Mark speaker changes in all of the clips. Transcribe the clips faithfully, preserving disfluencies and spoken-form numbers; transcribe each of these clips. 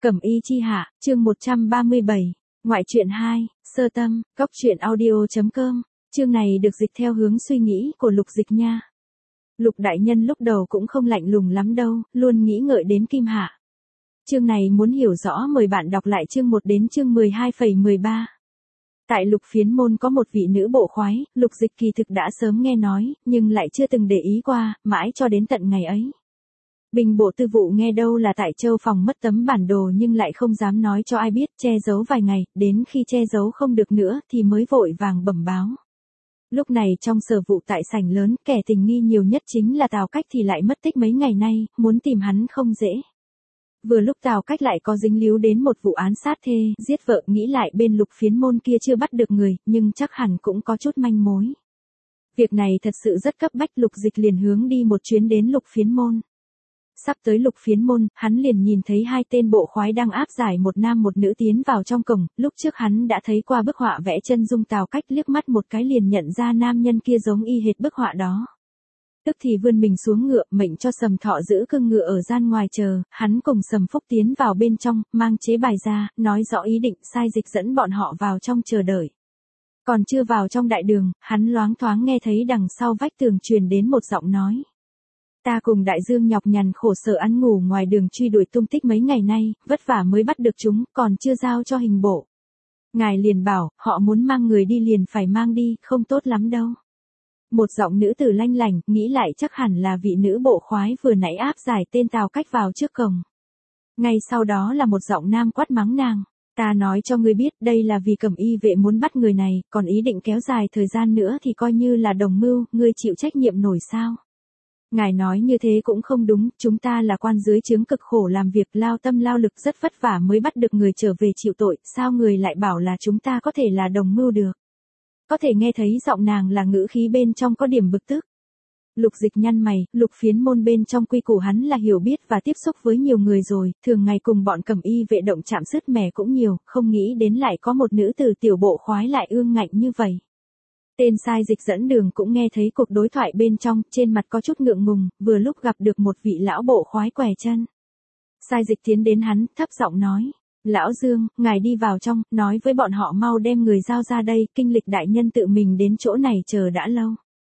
Speaker 1: Cẩm y chi hạ, chương một trăm ba mươi bảy, ngoại truyện hai, sơ tâm, góc truyện audio.com, chương này được dịch theo hướng suy nghĩ của Lục Dịch nha. Lục đại nhân lúc đầu cũng không lạnh lùng lắm đâu, luôn nghĩ ngợi đến Kim Hạ. Chương này muốn hiểu rõ mời bạn đọc lại chương một đến chương mười hai phẩy mười ba. Tại Lục Phiến Môn có một vị nữ bộ khoái, Lục Dịch kỳ thực đã sớm nghe nói, nhưng lại chưa từng để ý qua, mãi cho đến tận ngày ấy. Bình bộ tư vụ nghe đâu là tại Châu Phòng mất tấm bản đồ nhưng lại không dám nói cho ai biết, che giấu vài ngày, đến khi che giấu không được nữa thì mới vội vàng bẩm báo. Lúc này trong sở vụ tại sảnh lớn, kẻ tình nghi nhiều nhất chính là Tào Cách thì lại mất tích mấy ngày nay, muốn tìm hắn không dễ. Vừa lúc Tào Cách lại có dính líu đến một vụ án sát thê, giết vợ, nghĩ lại bên Lục Phiến Môn kia chưa bắt được người, nhưng chắc hẳn cũng có chút manh mối. Việc này thật sự rất cấp bách, Lục Dịch liền hướng đi một chuyến đến Lục Phiến Môn. Sắp tới Lục Phiến Môn, hắn liền nhìn thấy hai tên bộ khoái đang áp giải một nam một nữ tiến vào trong cổng, lúc trước hắn đã thấy qua bức họa vẽ chân dung Tào Cách, liếc mắt một cái liền nhận ra nam nhân kia giống y hệt bức họa đó. Tức thì vươn mình xuống ngựa, mệnh cho Sầm Thọ giữ cương ngựa ở gian ngoài chờ, hắn cùng Sầm Phúc tiến vào bên trong, mang chế bài ra, nói rõ ý định, sai dịch dẫn bọn họ vào trong chờ đợi. Còn chưa vào trong đại đường, hắn loáng thoáng nghe thấy đằng sau vách tường truyền đến một giọng nói. Ta cùng Đại Dương nhọc nhằn khổ sở ăn ngủ ngoài đường truy đuổi tung tích mấy ngày nay, vất vả mới bắt được chúng, còn chưa giao cho hình bộ. Ngài liền bảo, họ muốn mang người đi liền phải mang đi, không tốt lắm đâu. Một giọng nữ tử lanh lảnh, nghĩ lại chắc hẳn là vị nữ bộ khoái vừa nãy áp giải tên Tào Cách vào trước cổng. Ngay sau đó là một giọng nam quát mắng nàng. Ta nói cho ngươi biết, đây là vì Cẩm y vệ muốn bắt người này, còn ý định kéo dài thời gian nữa thì coi như là đồng mưu, ngươi chịu trách nhiệm nổi sao? Ngài nói như thế cũng không đúng, chúng ta là quan dưới trướng cực khổ làm việc, lao tâm lao lực rất vất vả mới bắt được người trở về chịu tội, sao người lại bảo là chúng ta có thể là đồng mưu được? Có thể nghe thấy giọng nàng là ngữ khí bên trong có điểm bực tức. Lục Dịch nhăn mày, Lục Phiến Môn bên trong quy củ hắn là hiểu biết và tiếp xúc với nhiều người rồi, thường ngày cùng bọn Cẩm y vệ động chạm sứt mẻ cũng nhiều, không nghĩ đến lại có một nữ tử tiểu bộ khoái lại ương ngạnh như vậy. Tên sai dịch dẫn đường cũng nghe thấy cuộc đối thoại bên trong, trên mặt có chút ngượng ngùng, vừa lúc gặp được một vị lão bộ khoái què chân. Sai dịch tiến đến hắn, thấp giọng nói. Lão Dương, ngài đi vào trong, nói với bọn họ mau đem người giao ra đây, kinh lịch đại nhân tự mình đến chỗ này chờ đã lâu.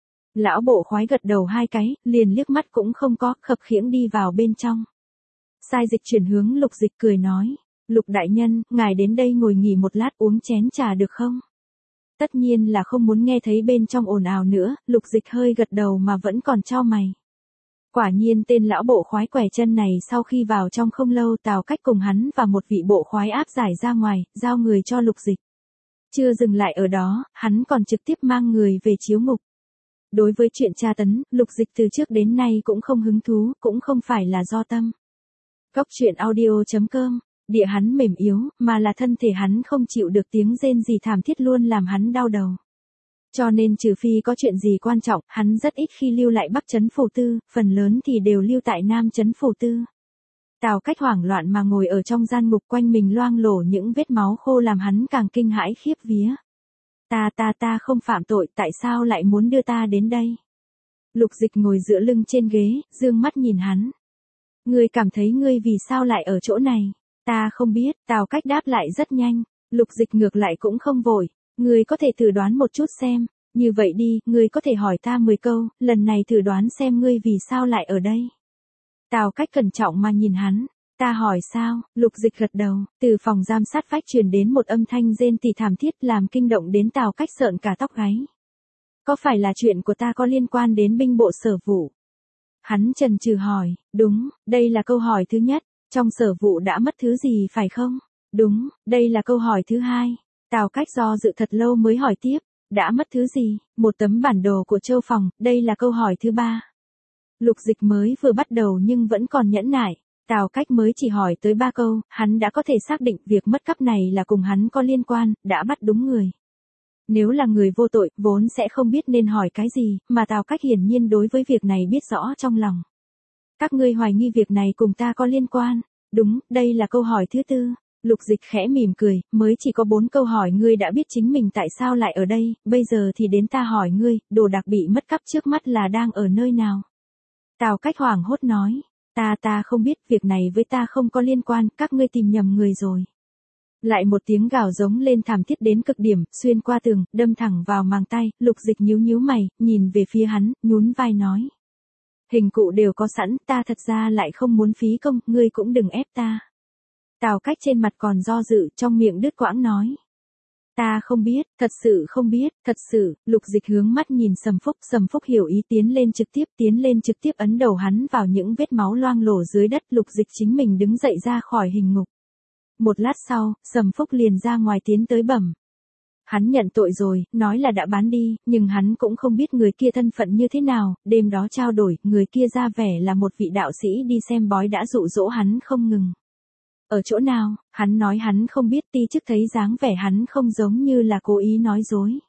Speaker 1: Lão bộ khoái gật đầu hai cái, liền liếc mắt cũng không có, khập khiễng đi vào bên trong. Sai dịch chuyển hướng Lục Dịch cười nói. Lục đại nhân, ngài đến đây ngồi nghỉ một lát uống chén trà được không? Tất nhiên là không muốn nghe thấy bên trong ồn ào nữa, Lục Dịch hơi gật đầu mà vẫn còn chau mày. Quả nhiên tên lão bộ khoái què chân này sau khi vào trong không lâu, Tào Cách cùng hắn và một vị bộ khoái áp giải ra ngoài, giao người cho Lục Dịch. Chưa dừng lại ở đó, hắn còn trực tiếp mang người về chiếu ngục. Đối với chuyện tra tấn, Lục Dịch từ trước đến nay cũng không hứng thú, cũng không phải là do tâm. Góc truyện audio.com, địa hắn mềm yếu, mà là thân thể hắn không chịu được tiếng rên gì thảm thiết luôn làm hắn đau đầu. Cho nên trừ phi có chuyện gì quan trọng, hắn rất ít khi lưu lại Bắc Trấn Phủ Tư, phần lớn thì đều lưu tại Nam Trấn Phủ Tư. Tào Cách hoảng loạn mà ngồi ở trong gian ngục, quanh mình loang lổ những vết máu khô làm hắn càng kinh hãi khiếp vía. Ta ta ta không phạm tội, tại sao lại muốn đưa ta đến đây? Lục Dịch ngồi dựa lưng trên ghế, dương mắt nhìn hắn. Ngươi cảm thấy ngươi vì sao lại ở chỗ này? Ta không biết, Tào Cách đáp lại rất nhanh. Lục Dịch ngược lại cũng không vội. Ngươi có thể thử đoán một chút xem. Như vậy đi, ngươi có thể hỏi ta mười câu, lần này thử đoán xem ngươi vì sao lại ở đây. Tào Cách cẩn trọng mà nhìn hắn. Ta hỏi sao? Lục Dịch gật đầu, từ phòng giam sát vách truyền đến một âm thanh rên tỉ thảm thiết làm kinh động đến Tào Cách sợn cả tóc gáy. Có phải là chuyện của ta có liên quan đến binh bộ sở vụ? Hắn chần chừ hỏi, đúng, đây là câu hỏi thứ nhất, trong sở vụ đã mất thứ gì phải không? Đúng, đây là câu hỏi thứ hai. Tào Cách do dự thật lâu mới hỏi tiếp, đã mất thứ gì? Một tấm bản đồ của Châu Phòng, đây là câu hỏi thứ ba. Lục Dịch mới vừa bắt đầu nhưng vẫn còn nhẫn nại. Tào Cách mới chỉ hỏi tới ba câu, hắn đã có thể xác định việc mất cắp này là cùng hắn có liên quan, đã bắt đúng người. Nếu là người vô tội, vốn sẽ không biết nên hỏi cái gì, mà Tào Cách hiển nhiên đối với việc này biết rõ trong lòng. Các ngươi hoài nghi việc này cùng ta có liên quan. Đúng, đây là câu hỏi thứ tư. Lục Dịch khẽ mỉm cười, mới chỉ có bốn câu hỏi ngươi đã biết chính mình tại sao lại ở đây, bây giờ thì đến ta hỏi ngươi, đồ đạc bị mất cắp trước mắt là đang ở nơi nào? Tào Cách hoảng hốt nói. Ta ta không biết, việc này với ta không có liên quan, các ngươi tìm nhầm người rồi. Lại một tiếng gào giống lên thảm thiết đến cực điểm, xuyên qua tường, đâm thẳng vào màng tay, Lục Dịch nhíu nhíu mày, nhìn về phía hắn, nhún vai nói. Hình cụ đều có sẵn, ta thật ra lại không muốn phí công, ngươi cũng đừng ép ta. Tào Cách trên mặt còn do dự, trong miệng đứt quãng nói. Ta không biết, thật sự không biết, thật sự, Lục Dịch hướng mắt nhìn Sầm Phúc, Sầm Phúc hiểu ý tiến lên trực tiếp, tiến lên trực tiếp ấn đầu hắn vào những vết máu loang lổ dưới đất, Lục Dịch chính mình đứng dậy ra khỏi hình ngục. Một lát sau, Sầm Phúc liền ra ngoài tiến tới bẩm. Hắn nhận tội rồi, nói là đã bán đi, nhưng hắn cũng không biết người kia thân phận như thế nào, đêm đó trao đổi, người kia ra vẻ là một vị đạo sĩ đi xem bói đã dụ dỗ hắn không ngừng. Ở chỗ nào, hắn nói hắn không biết, ti chức thấy dáng vẻ hắn không giống như là cố ý nói dối.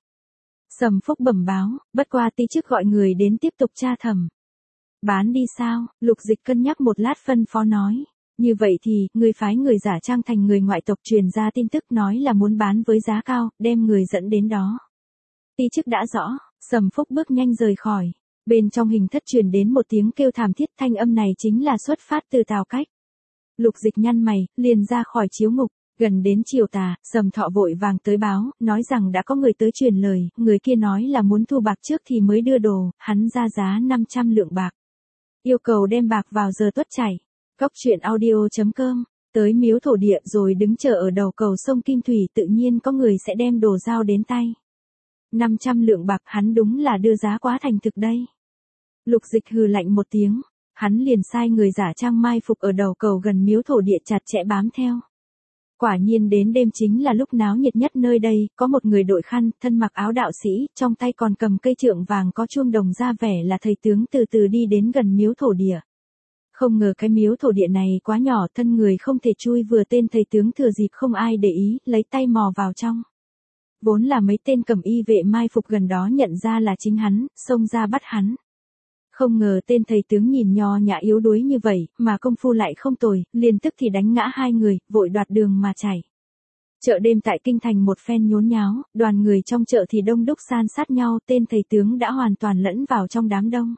Speaker 1: Sầm Phúc bẩm báo, bất qua ti chức gọi người đến tiếp tục tra thẩm. Bán đi sao? Lục Dịch cân nhắc một lát phân phó nói. Như vậy thì, người phái người giả trang thành người ngoại tộc truyền ra tin tức nói là muốn bán với giá cao, đem người dẫn đến đó. Ti chức đã rõ, Sầm Phúc bước nhanh rời khỏi. Bên trong hình thất truyền đến một tiếng kêu thảm thiết, thanh âm này chính là xuất phát từ Tào Cách. Lục Dịch nhăn mày, liền ra khỏi chiếu ngục. Gần đến chiều tà, Sầm Thọ vội vàng tới báo, nói rằng đã có người tới truyền lời, người kia nói là muốn thu bạc trước thì mới đưa đồ, hắn ra giá năm trăm lượng bạc. Yêu cầu đem bạc vào giờ tuất chảy. Cóc truyện audio chấm com, tới miếu thổ địa rồi đứng chờ ở đầu cầu sông Kim Thủy, tự nhiên có người sẽ đem đồ giao đến tay. năm trăm lượng bạc, hắn đúng là đưa giá quá thành thực đây. Lục Dịch hừ lạnh một tiếng, hắn liền sai người giả trang mai phục ở đầu cầu gần miếu thổ địa chặt chẽ bám theo. Quả nhiên đến đêm chính là lúc náo nhiệt nhất nơi đây, có một người đội khăn, thân mặc áo đạo sĩ, trong tay còn cầm cây trượng vàng có chuông đồng ra vẻ là thầy tướng từ từ đi đến gần miếu thổ địa. Không ngờ cái miếu thổ địa này quá nhỏ, thân người không thể chui vừa, tên thầy tướng thừa dịp không ai để ý, lấy tay mò vào trong. Vốn là mấy tên cầm y vệ mai phục gần đó nhận ra là chính hắn, xông ra bắt hắn. Không ngờ tên thầy tướng nhìn nho nhã yếu đuối như vậy, mà công phu lại không tồi, liền tức thì đánh ngã hai người, vội đoạt đường mà chạy. Chợ đêm tại kinh thành một phen nhốn nháo, đoàn người trong chợ thì đông đúc san sát nhau, tên thầy tướng đã hoàn toàn lẫn vào trong đám đông.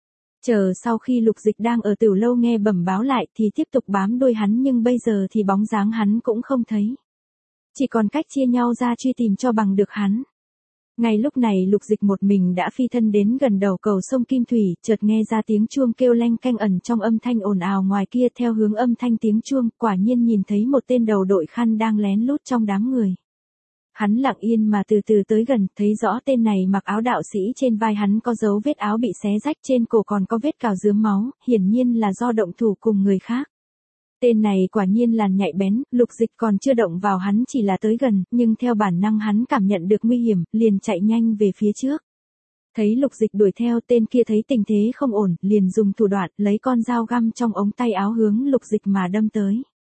Speaker 1: Chờ sau khi Lục Dịch đang ở tiểu lâu nghe bẩm báo lại thì tiếp tục bám đuôi hắn, nhưng bây giờ thì bóng dáng hắn cũng không thấy. Chỉ còn cách chia nhau ra truy tìm cho bằng được hắn. Ngay lúc này Lục Dịch một mình đã phi thân đến gần đầu cầu sông Kim Thủy, chợt nghe ra tiếng chuông kêu leng keng ẩn trong âm thanh ồn ào ngoài kia, theo hướng âm thanh tiếng chuông, quả nhiên nhìn thấy một tên đầu đội khăn đang lén lút trong đám người. Hắn lặng yên mà từ từ tới gần, thấy rõ tên này mặc áo đạo sĩ, trên vai hắn có dấu vết áo bị xé rách, trên cổ còn có vết cào rướm máu, hiển nhiên là do động thủ cùng người khác. Tên này quả nhiên làn nhạy bén, Lục Dịch còn chưa động vào hắn chỉ là tới gần, nhưng theo bản năng hắn cảm nhận được nguy hiểm, liền chạy nhanh về phía trước. Thấy Lục Dịch đuổi theo, tên kia thấy tình thế không ổn, liền dùng thủ đoạn lấy con dao găm trong ống tay áo hướng Lục Dịch mà đâm tới.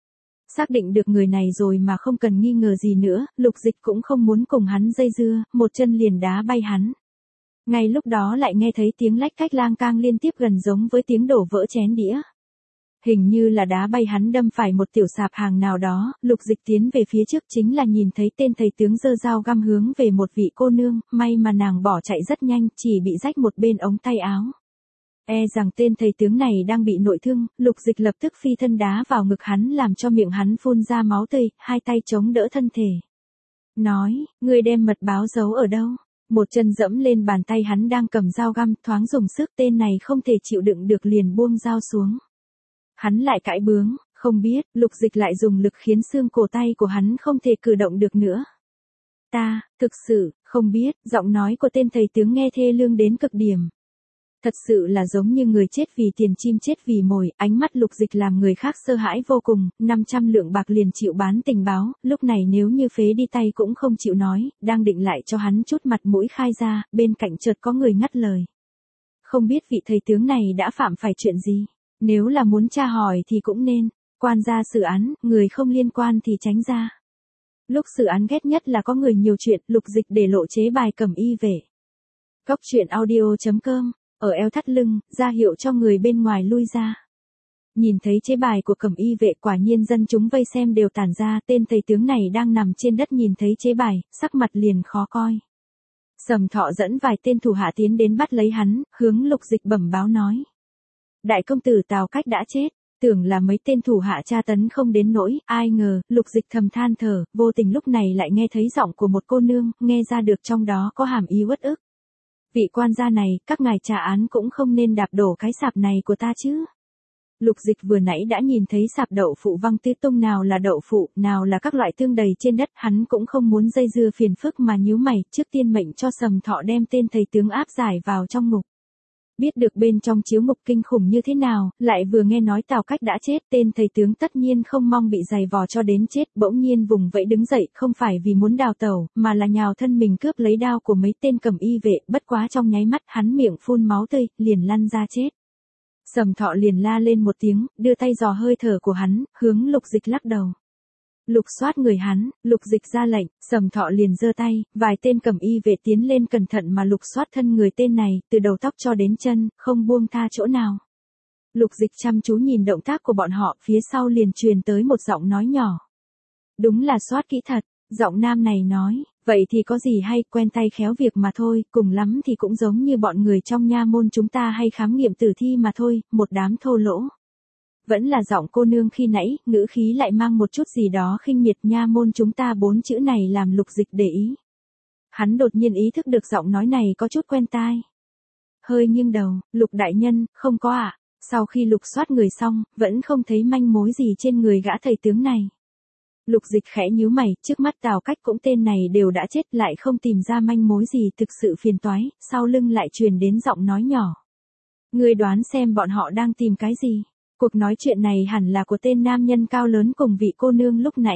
Speaker 1: Xác định được người này rồi mà không cần nghi ngờ gì nữa, Lục Dịch cũng không muốn cùng hắn dây dưa, một chân liền đá bay hắn. Ngay lúc đó lại nghe thấy tiếng lách cách lang cang liên tiếp gần giống với tiếng đổ vỡ chén đĩa. Hình như là đá bay hắn đâm phải một tiểu sạp hàng nào đó, Lục Dịch tiến về phía trước chính là nhìn thấy tên thầy tướng giơ dao găm hướng về một vị cô nương, may mà nàng bỏ chạy rất nhanh, chỉ bị rách một bên ống tay áo. E rằng tên thầy tướng này đang bị nội thương, Lục Dịch lập tức phi thân đá vào ngực hắn làm cho miệng hắn phun ra máu tươi, hai tay chống đỡ thân thể. Nói, ngươi đem mật báo giấu ở đâu? Một chân dẫm lên bàn tay hắn đang cầm dao găm, thoáng dùng sức, tên này không thể chịu đựng được liền buông dao xuống. Hắn lại cãi bướng, không biết, Lục Dịch lại dùng lực khiến xương cổ tay của hắn không thể cử động được nữa. Ta, thực sự, không biết, giọng nói của tên thầy tướng nghe thê lương đến cực điểm. Thật sự là giống như người chết vì tiền, chim chết vì mồi, ánh mắt Lục Dịch làm người khác sợ hãi vô cùng, năm trăm lượng bạc liền chịu bán tình báo, lúc này nếu như phế đi tay cũng không chịu nói, đang định lại cho hắn chút mặt mũi khai ra, bên cạnh chợt có người ngắt lời. Không biết vị thầy tướng này đã phạm phải chuyện gì, nếu là muốn tra hỏi thì cũng nên, quan gia xử án, người không liên quan thì tránh ra. Lúc xử án ghét nhất là có người nhiều chuyện, Lục Dịch để lộ chế bài cầm y vệ. Cóc truyện audio chấm com, ở eo thắt lưng, ra hiệu cho người bên ngoài lui ra. Nhìn thấy chế bài của cẩm y vệ, quả nhiên dân chúng vây xem đều tản ra, tên thầy tướng này đang nằm trên đất nhìn thấy chế bài, sắc mặt liền khó coi. Sầm Thọ dẫn vài tên thủ hạ tiến đến bắt lấy hắn, hướng Lục Dịch bẩm báo nói. Đại công tử Tào Cách đã chết, tưởng là mấy tên thủ hạ tra tấn không đến nỗi, ai ngờ, Lục Dịch thầm than thở, vô tình lúc này lại nghe thấy giọng của một cô nương, nghe ra được trong đó có hàm ý uất ức. Vị quan gia này, các ngài trả án cũng không nên đạp đổ cái sạp này của ta chứ. Lục Dịch vừa nãy đã nhìn thấy sạp đậu phụ văng tứ tung, nào là đậu phụ, nào là các loại tương đầy trên đất, hắn cũng không muốn dây dưa phiền phức mà nhíu mày, trước tiên mệnh cho Sầm Thọ đem tên thầy tướng áp giải vào trong ngục. Biết được bên trong chiếu ngục kinh khủng như thế nào, lại vừa nghe nói Tào Cách đã chết, tên thầy tướng tất nhiên không mong bị giày vò cho đến chết, bỗng nhiên vùng vẫy đứng dậy, không phải vì muốn đào tẩu, mà là nhào thân mình cướp lấy đao của mấy tên cầm y vệ, bất quá trong nháy mắt hắn miệng phun máu tươi, liền lăn ra chết. Sầm Thọ liền la lên một tiếng, đưa tay dò hơi thở của hắn, hướng Lục Dịch lắc đầu. Lục soát người hắn, Lục Dịch ra lệnh, Sầm Thọ liền giơ tay, vài tên cầm y vệ tiến lên cẩn thận mà lục soát thân người tên này, từ đầu tóc cho đến chân, không buông tha chỗ nào. Lục Dịch chăm chú nhìn động tác của bọn họ, phía sau liền truyền tới một giọng nói nhỏ. Đúng là soát kỹ thật, giọng nam này nói, vậy thì có gì hay, quen tay khéo việc mà thôi, cùng lắm thì cũng giống như bọn người trong nha môn chúng ta hay khám nghiệm tử thi mà thôi, một đám thô lỗ. Vẫn là giọng cô nương khi nãy, ngữ khí lại mang một chút gì đó khinh miệt, nha môn chúng ta bốn chữ này làm Lục Dịch để ý. Hắn đột nhiên ý thức được giọng nói này có chút quen tai. Hơi nghiêng đầu, Lục đại nhân, không có ạ. À. Sau khi lục soát người xong, vẫn không thấy manh mối gì trên người gã thầy tướng này. Lục Dịch khẽ nhíu mày, trước mắt Tào Cách cũng tên này đều đã chết, lại không tìm ra manh mối gì, thực sự phiền toái, sau lưng lại truyền đến giọng nói nhỏ. Ngươi đoán xem bọn họ đang tìm cái gì? Cuộc nói chuyện này hẳn là của tên nam nhân cao lớn cùng vị cô nương lúc nãy.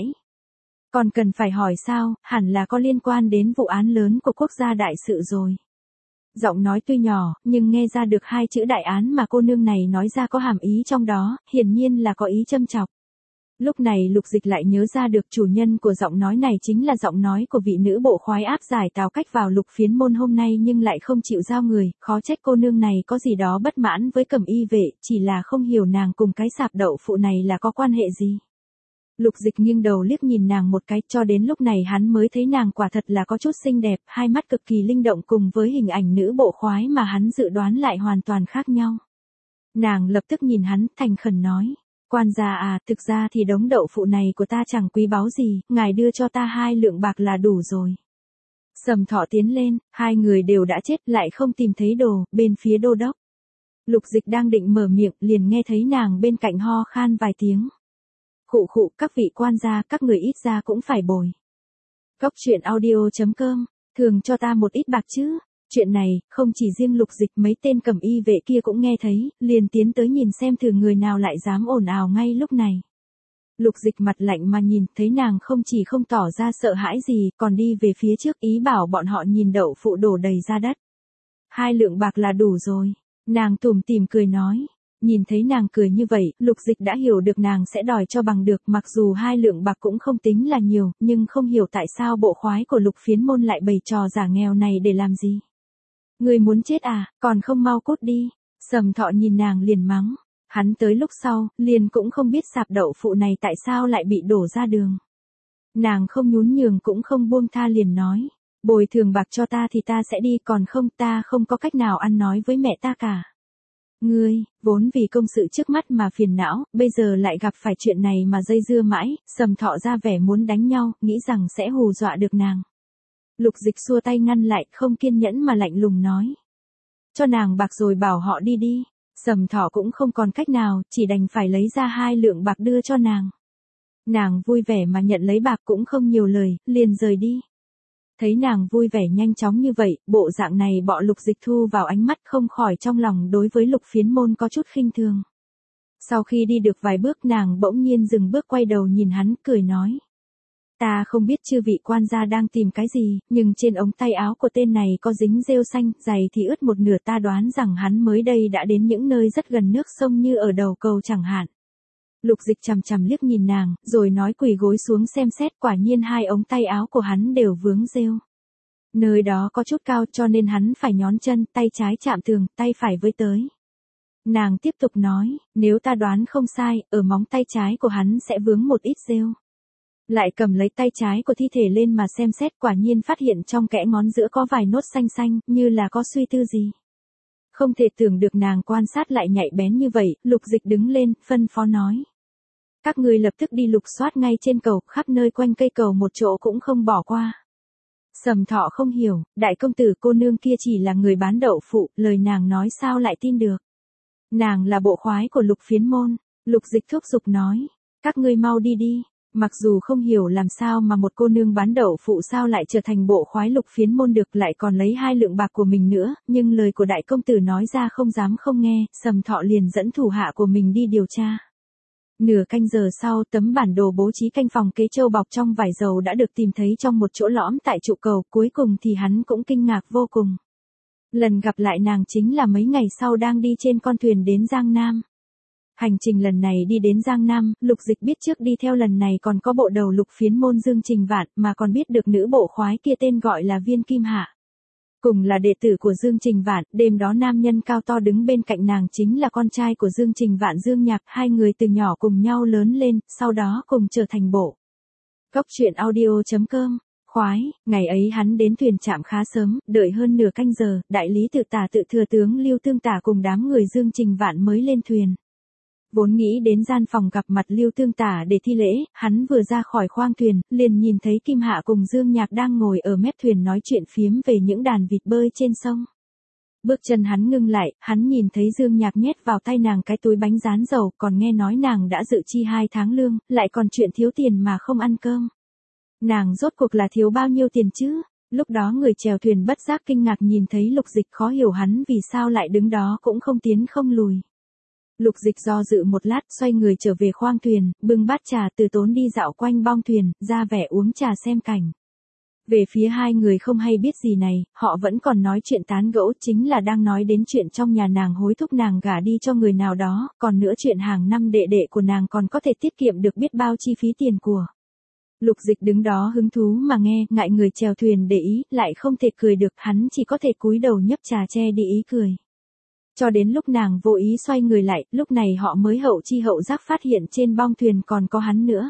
Speaker 1: Còn cần phải hỏi sao, hẳn là có liên quan đến vụ án lớn của quốc gia đại sự rồi. Giọng nói tuy nhỏ, nhưng nghe ra được hai chữ đại án mà cô nương này nói ra có hàm ý trong đó, hiển nhiên là có ý châm chọc. Lúc này Lục Dịch lại nhớ ra được chủ nhân của giọng nói này chính là giọng nói của vị nữ bộ khoái áp giải Tào Cách vào Lục Phiến môn hôm nay nhưng lại không chịu giao người, khó trách cô nương này có gì đó bất mãn với Cẩm y vệ, chỉ là không hiểu nàng cùng cái sạp đậu phụ này là có quan hệ gì. Lục Dịch nghiêng đầu liếc nhìn nàng một cái, cho đến lúc này hắn mới thấy nàng quả thật là có chút xinh đẹp, hai mắt cực kỳ linh động cùng với hình ảnh nữ bộ khoái mà hắn dự đoán lại hoàn toàn khác nhau. Nàng lập tức nhìn hắn, thành khẩn nói. Quan gia à, thực ra thì đống đậu phụ này của ta chẳng quý báu gì, ngài đưa cho ta hai lượng bạc là đủ rồi. Sầm Thọ tiến lên, hai người đều đã chết lại không tìm thấy đồ, bên phía đô đốc. Lục Dịch đang định mở miệng, liền nghe thấy nàng bên cạnh ho khan vài tiếng. Khụ khụ, các vị quan gia, các người ít ra cũng phải bồi. Góc truyện audio chấm com, thường cho ta một ít bạc chứ. Chuyện này, không chỉ riêng Lục Dịch, mấy tên cầm y vệ kia cũng nghe thấy, liền tiến tới nhìn xem thử người nào lại dám ồn ào ngay lúc này. Lục Dịch mặt lạnh mà nhìn, thấy nàng không chỉ không tỏ ra sợ hãi gì, còn đi về phía trước ý bảo bọn họ nhìn đậu phụ đổ đầy ra đất. Hai lượng bạc là đủ rồi, nàng tủm tỉm cười nói. Nhìn thấy nàng cười như vậy, Lục Dịch đã hiểu được nàng sẽ đòi cho bằng được, mặc dù hai lượng bạc cũng không tính là nhiều, nhưng không hiểu tại sao bộ khoái của Lục Phiến môn lại bày trò giả nghèo này để làm gì. Người muốn chết à, còn không mau cút đi. Sầm Thọ nhìn nàng liền mắng. Hắn tới lúc sau, liền cũng không biết sạp đậu phụ này tại sao lại bị đổ ra đường. Nàng không nhún nhường cũng không buông tha liền nói. Bồi thường bạc cho ta thì ta sẽ đi, còn không ta không có cách nào ăn nói với mẹ ta cả. Ngươi, vốn vì công sự trước mắt mà phiền não, bây giờ lại gặp phải chuyện này mà dây dưa mãi, Sầm Thọ ra vẻ muốn đánh nhau, nghĩ rằng sẽ hù dọa được nàng. Lục Dịch xua tay ngăn lại, không kiên nhẫn mà lạnh lùng nói. Cho nàng bạc rồi bảo họ đi đi. Sầm Thọ cũng không còn cách nào, chỉ đành phải lấy ra hai lượng bạc đưa cho nàng. Nàng vui vẻ mà nhận lấy bạc cũng không nhiều lời, liền rời đi. Thấy nàng vui vẻ nhanh chóng như vậy, bộ dạng này bọ Lục Dịch thu vào ánh mắt, không khỏi trong lòng đối với Lục Phiến môn có chút khinh thường. Sau khi đi được vài bước nàng bỗng nhiên dừng bước quay đầu nhìn hắn, cười nói. Ta không biết chư vị quan gia đang tìm cái gì, nhưng trên ống tay áo của tên này có dính rêu xanh, giày thì ướt một nửa, ta đoán rằng hắn mới đây đã đến những nơi rất gần nước sông như ở đầu cầu chẳng hạn. Lục Dịch chằm chằm liếc nhìn nàng, rồi nói quỳ gối xuống xem xét, quả nhiên hai ống tay áo của hắn đều vướng rêu. Nơi đó có chút cao cho nên hắn phải nhón chân, tay trái chạm tường, tay phải với tới. Nàng tiếp tục nói, nếu ta đoán không sai, ở móng tay trái của hắn sẽ vướng một ít rêu. Lại cầm lấy tay trái của thi thể lên mà xem xét, quả nhiên phát hiện trong kẽ ngón giữa có vài nốt xanh xanh, như là có suy tư gì. Không thể tưởng được nàng quan sát lại nhạy bén như vậy, Lục Dịch đứng lên, phân phó nói. Các ngươi lập tức đi lục soát ngay trên cầu, khắp nơi quanh cây cầu một chỗ cũng không bỏ qua. Sầm Thọ không hiểu, đại công tử cô nương kia chỉ là người bán đậu phụ, lời nàng nói sao lại tin được. Nàng là bộ khoái của Lục Phiến môn, Lục Dịch thúc giục nói, các ngươi mau đi đi. Mặc dù không hiểu làm sao mà một cô nương bán đậu phụ sao lại trở thành bộ khoái Lục Phiến môn được, lại còn lấy hai lượng bạc của mình nữa, nhưng lời của đại công tử nói ra không dám không nghe, Sầm Thọ liền dẫn thủ hạ của mình đi điều tra. Nửa canh giờ sau, tấm bản đồ bố trí canh phòng kế châu bọc trong vải dầu đã được tìm thấy trong một chỗ lõm tại trụ cầu, cuối cùng thì hắn cũng kinh ngạc vô cùng. Lần gặp lại nàng chính là mấy ngày sau đang đi trên con thuyền đến Giang Nam. Hành trình lần này đi đến Giang Nam, Lục Dịch biết trước đi theo lần này còn có bộ đầu Lục Phiến môn Dương Trình Vạn, mà còn biết được nữ bộ khoái kia tên gọi là Viên Kim Hạ. Cùng là đệ tử của Dương Trình Vạn, đêm đó nam nhân cao to đứng bên cạnh nàng chính là con trai của Dương Trình Vạn Dương Nhạc, hai người từ nhỏ cùng nhau lớn lên, sau đó cùng trở thành bộ. Cốc truyện audio chấm com. Khoái, ngày ấy hắn đến thuyền trạm khá sớm, đợi hơn nửa canh giờ, đại lý tự tả tự thừa tướng Lưu Tương Tả cùng đám người Dương Trình Vạn mới lên thuyền. Vốn nghĩ đến gian phòng gặp mặt Lưu Tương Tả để thi lễ, hắn vừa ra khỏi khoang thuyền, liền nhìn thấy Kim Hạ cùng Dương Nhạc đang ngồi ở mép thuyền nói chuyện phiếm về những đàn vịt bơi trên sông. Bước chân hắn ngưng lại, hắn nhìn thấy Dương Nhạc nhét vào tay nàng cái túi bánh rán dầu, còn nghe nói nàng đã dự chi hai tháng lương, lại còn chuyện thiếu tiền mà không ăn cơm. Nàng rốt cuộc là thiếu bao nhiêu tiền chứ? Lúc đó người chèo thuyền bất giác kinh ngạc nhìn thấy Lục Dịch, khó hiểu hắn vì sao lại đứng đó cũng không tiến không lùi. Lục Dịch do dự một lát, xoay người trở về khoang thuyền, bưng bát trà từ tốn đi dạo quanh bong thuyền, ra vẻ uống trà xem cảnh. Về phía hai người không hay biết gì này, họ vẫn còn nói chuyện tán gẫu, chính là đang nói đến chuyện trong nhà nàng hối thúc nàng gả đi cho người nào đó, còn nữa chuyện hàng năm đệ đệ của nàng còn có thể tiết kiệm được biết bao chi phí tiền của. Lục Dịch đứng đó hứng thú mà nghe, ngại người chèo thuyền để ý, lại không thể cười được, hắn chỉ có thể cúi đầu nhấp trà che đi ý cười. Cho đến lúc nàng vô ý xoay người lại, lúc này họ mới hậu chi hậu giác phát hiện trên bong thuyền còn có hắn nữa.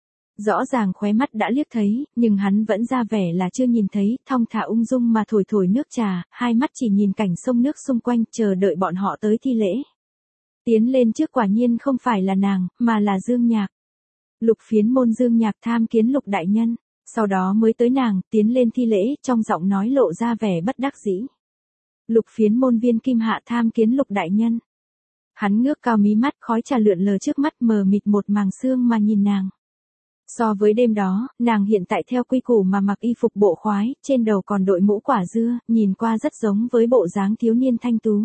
Speaker 1: Rõ ràng khóe mắt đã liếc thấy, nhưng hắn vẫn ra vẻ là chưa nhìn thấy, thong thả ung dung mà thổi thổi nước trà, hai mắt chỉ nhìn cảnh sông nước xung quanh, chờ đợi bọn họ tới thi lễ. Tiến lên trước quả nhiên không phải là nàng, mà là Dương Nhạc. Lục Phiến môn Dương Nhạc tham kiến Lục đại nhân, sau đó mới tới nàng, tiến lên thi lễ, trong giọng nói lộ ra vẻ bất đắc dĩ. Lục Phiến môn Viên Kim Hạ tham kiến Lục đại nhân. Hắn ngước cao mí mắt, khói trà lượn lờ trước mắt, mờ mịt một màng sương mà nhìn nàng. So với đêm đó, nàng hiện tại theo quy củ mà mặc y phục bộ khoái, trên đầu còn đội mũ quả dưa, nhìn qua rất giống với bộ dáng thiếu niên thanh tú.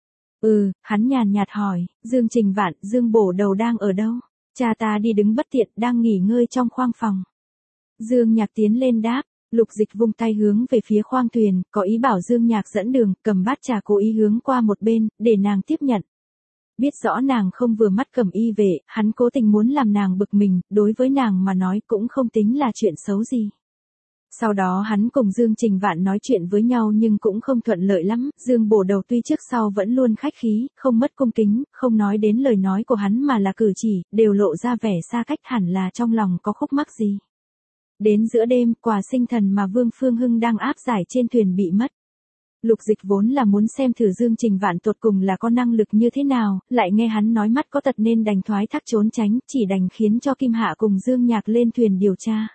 Speaker 1: Ừ, hắn nhàn nhạt hỏi, Dương Trình Vạn, Dương bổ đầu đang ở đâu? Cha ta đi đứng bất tiện, đang nghỉ ngơi trong khoang phòng. Dương Nhạc tiến lên đáp. Lục Dịch vung tay hướng về phía khoang thuyền, có ý bảo Dương Nhạc dẫn đường, cầm bát trà cố ý hướng qua một bên, để nàng tiếp nhận. Biết rõ nàng không vừa mắt cầm y về, hắn cố tình muốn làm nàng bực mình, đối với nàng mà nói cũng không tính là chuyện xấu gì. Sau đó hắn cùng Dương Trình Vạn nói chuyện với nhau nhưng cũng không thuận lợi lắm, Dương bổ đầu tuy trước sau vẫn luôn khách khí, không mất cung kính, không nói đến lời nói của hắn mà là cử chỉ, đều lộ ra vẻ xa cách, hẳn là trong lòng có khúc mắc gì. Đến giữa đêm, quà sinh thần mà Vương Phương Hưng đang áp giải trên thuyền bị mất. Lục Dịch vốn là muốn xem thử Dương Trình Vạn tột cùng là có năng lực như thế nào, lại nghe hắn nói mắt có tật nên đành thoái thác trốn tránh, chỉ đành khiến cho Kim Hạ cùng Dương Nhạc lên thuyền điều tra.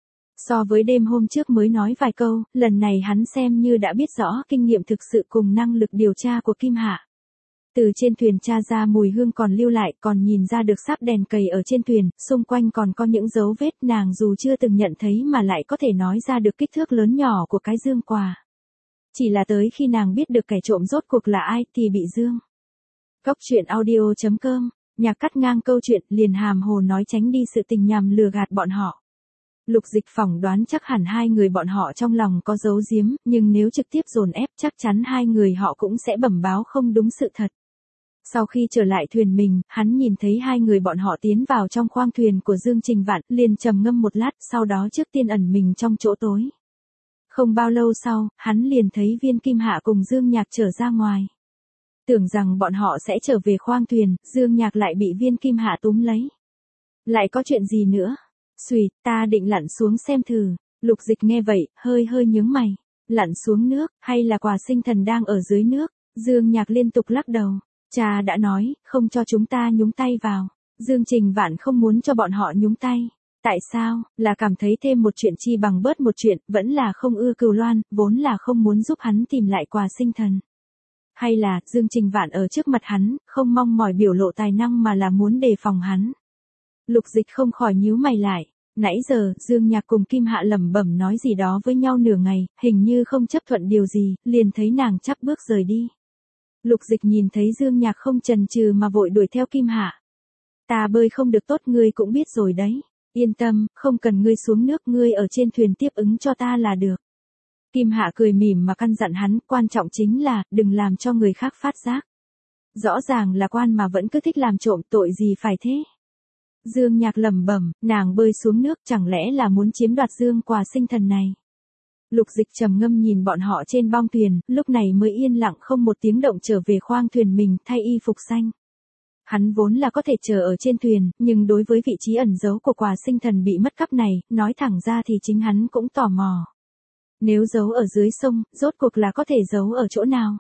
Speaker 1: So với đêm hôm trước mới nói vài câu, lần này hắn xem như đã biết rõ kinh nghiệm thực sự cùng năng lực điều tra của Kim Hạ. Từ trên thuyền tra ra mùi hương còn lưu lại, còn nhìn ra được sáp đèn cầy ở trên thuyền, xung quanh còn có những dấu vết nàng dù chưa từng nhận thấy mà lại có thể nói ra được kích thước lớn nhỏ của cái dương quà. Chỉ là tới khi nàng biết được kẻ trộm rốt cuộc là ai thì bị Dương. Cốc truyện audio chấm com, nhạc cắt ngang câu chuyện, liền hàm hồ nói tránh đi sự tình nhằm lừa gạt bọn họ. Lục Dịch phỏng đoán chắc hẳn hai người bọn họ trong lòng có giấu giếm, nhưng nếu trực tiếp dồn ép chắc chắn hai người họ cũng sẽ bẩm báo không đúng sự thật. Sau khi trở lại thuyền mình, hắn nhìn thấy hai người bọn họ tiến vào trong khoang thuyền của Dương Trình Vạn, liền trầm ngâm một lát, sau đó trước tiên ẩn mình trong chỗ tối. Không bao lâu sau, hắn liền thấy Viên Kim Hạ cùng Dương Nhạc trở ra ngoài. Tưởng rằng bọn họ sẽ trở về khoang thuyền, Dương Nhạc lại bị Viên Kim Hạ túm lấy. Lại có chuyện gì nữa? Xùi, ta định lặn xuống xem thử. Lục Dịch nghe vậy, hơi hơi nhướng mày. Lặn xuống nước, hay là quà sinh thần đang ở dưới nước? Dương Nhạc liên tục lắc đầu. Cha đã nói, không cho chúng ta nhúng tay vào. Dương Trình Vạn không muốn cho bọn họ nhúng tay. Tại sao, là cảm thấy thêm một chuyện chi bằng bớt một chuyện, vẫn là không ưa Cửu Loan, vốn là không muốn giúp hắn tìm lại quà sinh thần. Hay là, Dương Trình Vạn ở trước mặt hắn, không mong mỏi biểu lộ tài năng mà là muốn đề phòng hắn. Lục Dịch không khỏi nhíu mày lại. Nãy giờ, Dương Nhạc cùng Kim Hạ lẩm bẩm nói gì đó với nhau nửa ngày, hình như không chấp thuận điều gì, liền thấy nàng chắp bước rời đi. Lục Dịch nhìn thấy Dương Nhạc không chần chừ mà vội đuổi theo Kim Hạ. Ta bơi không được tốt, ngươi cũng biết rồi đấy. Yên tâm, không cần ngươi xuống nước, ngươi ở trên thuyền tiếp ứng cho ta là được. Kim Hạ cười mỉm mà căn dặn hắn, quan trọng chính là, đừng làm cho người khác phát giác. Rõ ràng là quan mà vẫn cứ thích làm trộm, tội gì phải thế. Dương Nhạc lẩm bẩm, nàng bơi xuống nước chẳng lẽ là muốn chiếm đoạt dương quà sinh thần này. Lục Dịch trầm ngâm nhìn bọn họ trên bong thuyền, lúc này mới yên lặng không một tiếng động trở về khoang thuyền mình, thay y phục xanh. Hắn vốn là có thể chờ ở trên thuyền, nhưng đối với vị trí ẩn giấu của quà sinh thần bị mất cắp này, nói thẳng ra thì chính hắn cũng tò mò. Nếu giấu ở dưới sông, rốt cuộc là có thể giấu ở chỗ nào?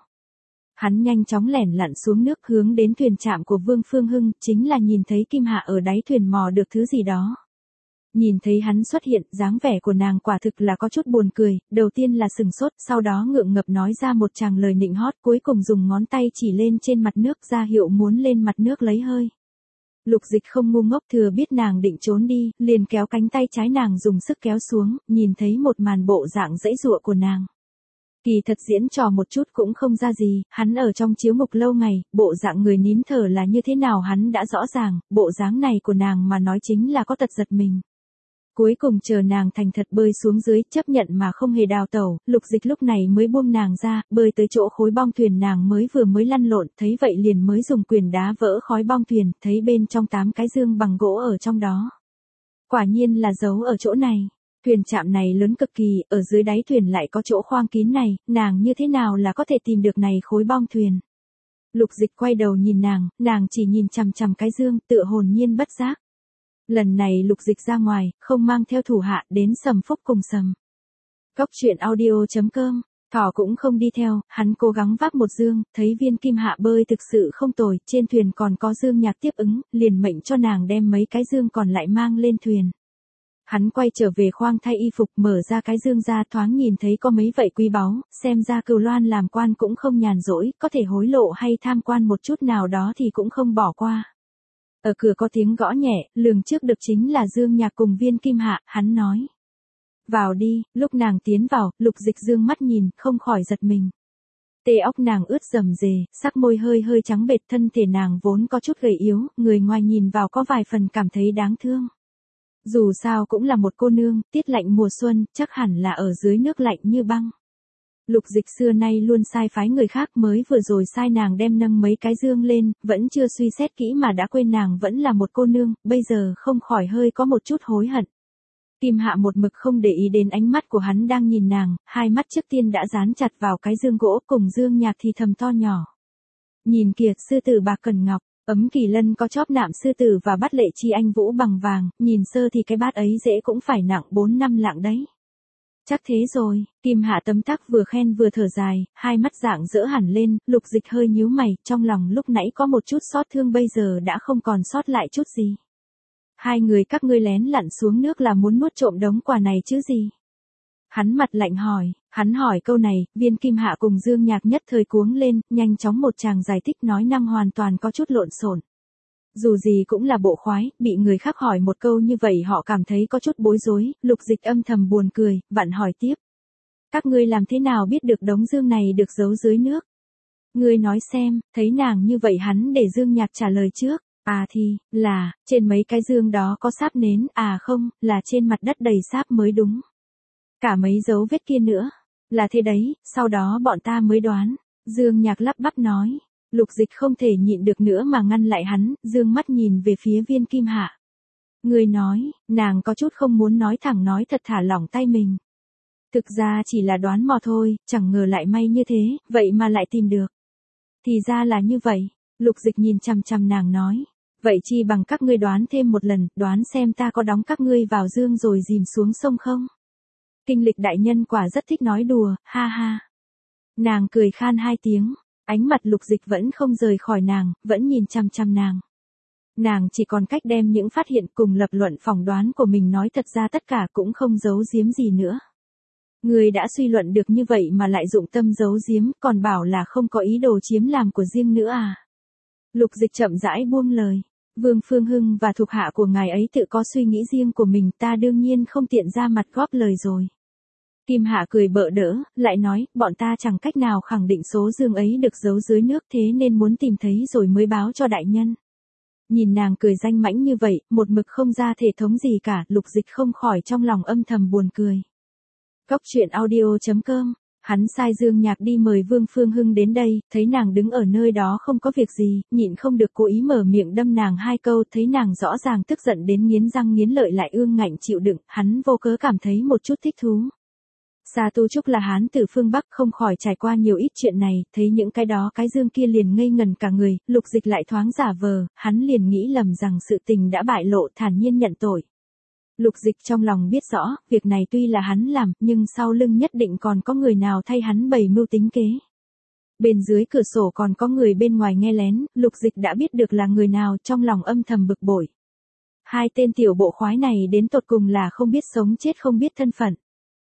Speaker 1: Hắn nhanh chóng lẻn lặn xuống nước hướng đến thuyền trạm của Vương Phương Hưng, chính là nhìn thấy Kim Hạ ở đáy thuyền mò được thứ gì đó. Nhìn thấy hắn xuất hiện, dáng vẻ của nàng quả thực là có chút buồn cười, đầu tiên là sừng sốt, sau đó ngượng ngập nói ra một tràng lời nịnh hót, cuối cùng dùng ngón tay chỉ lên trên mặt nước ra hiệu muốn lên mặt nước lấy hơi. Lục Dịch không ngu ngốc, thừa biết nàng định trốn đi, liền kéo cánh tay trái nàng dùng sức kéo xuống, nhìn thấy một màn bộ dạng dãy dụa của nàng. Kỳ thật diễn trò một chút cũng không ra gì, hắn ở trong chiếu mục lâu ngày, bộ dạng người nín thở là như thế nào hắn đã rõ ràng, bộ dáng này của nàng mà nói chính là có tật giật mình. Cuối cùng chờ nàng thành thật bơi xuống dưới, chấp nhận mà không hề đào tẩu, Lục Dịch lúc này mới buông nàng ra, bơi tới chỗ khối bong thuyền nàng mới vừa mới lăn lộn, thấy vậy liền mới dùng quyền đá vỡ khói bong thuyền, thấy bên trong tám cái dương bằng gỗ ở trong đó. Quả nhiên là giấu ở chỗ này. Thuyền trạm này lớn cực kỳ, ở dưới đáy thuyền lại có chỗ khoang kín này, nàng như thế nào là có thể tìm được này khối bong thuyền. Lục Dịch quay đầu nhìn nàng, nàng chỉ nhìn chằm chằm cái dương, tựa hồn nhiên bất giác. Lần này Lục Dịch ra ngoài, không mang theo thủ hạ, đến Sầm Phúc cùng Sầm. Cốc truyện audio chấm com, Thỏ cũng không đi theo, hắn cố gắng vác một dương, thấy Viên Kim Hạ bơi thực sự không tồi, trên thuyền còn có Dương Nhạc tiếp ứng, liền mệnh cho nàng đem mấy cái dương còn lại mang lên thuyền. Hắn quay trở về khoang thay y phục, mở ra cái dương ra, thoáng nhìn thấy có mấy vậy quý báu, xem ra Cửu Loan làm quan cũng không nhàn rỗi, có thể hối lộ hay tham quan một chút nào đó thì cũng không bỏ qua. Ở cửa có tiếng gõ nhẹ, lường trước được chính là Dương Nhạc cùng Viên Kim Hạ, hắn nói. Vào đi, lúc nàng tiến vào, Lục Dịch dương mắt nhìn, không khỏi giật mình. Tê óc nàng ướt rầm rề, sắc môi hơi hơi trắng bệch, thân thể nàng vốn có chút gầy yếu, người ngoài nhìn vào có vài phần cảm thấy đáng thương. Dù sao cũng là một cô nương, tiết lạnh mùa xuân, chắc hẳn là ở dưới nước lạnh như băng. Lục Dịch xưa nay luôn sai phái người khác, mới vừa rồi sai nàng đem nâng mấy cái dương lên, vẫn chưa suy xét kỹ mà đã quên nàng vẫn là một cô nương, bây giờ không khỏi hơi có một chút hối hận. Kim Hạ một mực không để ý đến ánh mắt của hắn đang nhìn nàng, hai mắt trước tiên đã dán chặt vào cái dương gỗ, cùng Dương Nhạc thì thầm to nhỏ. Nhìn kìa, sư tử bạc cần ngọc. Ấm kỳ lân có chóp nạm sư tử và bát lệ chi anh vũ bằng vàng, nhìn sơ thì cái bát ấy dễ cũng phải nặng bốn năm lạng đấy. Chắc thế rồi, Kim Hạ tấm tắc vừa khen vừa thở dài, hai mắt dạng dỡ hẳn lên, Lục Dịch hơi nhíu mày, trong lòng lúc nãy có một chút xót thương bây giờ đã không còn sót lại chút gì. Hai người các ngươi lén lặn xuống nước là muốn nuốt trộm đống quà này chứ gì? Hắn mặt lạnh hỏi, hắn hỏi câu này, Viên Kim Hạ cùng Dương Nhạc nhất thời cuống lên, nhanh chóng một chàng giải thích nói năng hoàn toàn có chút lộn xộn. Dù gì cũng là bộ khoái, bị người khác hỏi một câu như vậy họ cảm thấy có chút bối rối, Lục Dịch âm thầm buồn cười, vặn hỏi tiếp. Các ngươi làm thế nào biết được đống dương này được giấu dưới nước? Ngươi nói xem, thấy nàng như vậy hắn để Dương Nhạc trả lời trước. À thì, là, trên mấy cái dương đó có sáp nến, à không, là trên mặt đất đầy sáp mới đúng. Cả mấy dấu vết kia nữa, là thế đấy, sau đó bọn ta mới đoán. Dương Nhạc lắp bắp nói, Lục Dịch không thể nhịn được nữa mà ngăn lại hắn, dương mắt nhìn về phía Viên Kim Hạ. Người nói, nàng có chút không muốn nói thẳng nói thật thả lỏng tay mình. Thực ra chỉ là đoán mò thôi, chẳng ngờ lại may như thế, vậy mà lại tìm được. Thì ra là như vậy, Lục Dịch nhìn chằm chằm nàng nói. Vậy chi bằng các ngươi đoán thêm một lần, đoán xem ta có đóng các ngươi vào dương rồi dìm xuống sông không? Kinh Lịch đại nhân quả rất thích nói đùa, ha ha. Nàng cười khan hai tiếng, Ánh mặt Lục Dịch vẫn không rời khỏi nàng, vẫn nhìn chăm chăm nàng. Nàng chỉ còn cách đem những phát hiện cùng lập luận phỏng đoán của mình nói thật ra tất cả cũng không giấu giếm gì nữa. Người đã suy luận được như vậy mà lại dụng tâm giấu giếm, còn bảo là không có ý đồ chiếm làm của riêng nữa à. Lục Dịch chậm rãi buông lời. Vương Phương Hưng và thuộc hạ của ngài ấy tự có suy nghĩ riêng của mình, ta đương nhiên không tiện ra mặt góp lời rồi. Kim Hạ cười bợ đỡ, lại nói, bọn ta chẳng cách nào khẳng định số dương ấy được giấu dưới nước, thế nên muốn tìm thấy rồi mới báo cho đại nhân. Nhìn nàng cười danh mãnh như vậy, một mực không ra thể thống gì cả, Lục Dịch không khỏi trong lòng âm thầm buồn cười. Cóc truyện audio chấm com. Hắn sai Dương Nhạc đi mời Vương Phương Hưng đến đây, thấy nàng đứng ở nơi đó không có việc gì, nhịn không được cố ý mở miệng đâm nàng hai câu, thấy nàng rõ ràng tức giận đến nghiến răng nghiến lợi lại ương ngạnh chịu đựng, hắn vô cớ cảm thấy một chút thích thú. Sa Tu Trúc là hán từ phương Bắc, không khỏi trải qua nhiều ít chuyện này, thấy những cái đó cái dương kia liền ngây ngần cả người, Lục Dịch lại thoáng giả vờ, hắn liền nghĩ lầm rằng sự tình đã bại lộ, thản nhiên nhận tội. Lục Dịch trong lòng biết rõ, việc này tuy là hắn làm, nhưng sau lưng nhất định còn có người nào thay hắn bày mưu tính kế. Bên dưới cửa sổ còn có người bên ngoài nghe lén, Lục Dịch đã biết được là người nào, trong lòng âm thầm bực bội. Hai tên tiểu bộ khoái này đến tột cùng là không biết sống chết không biết thân phận.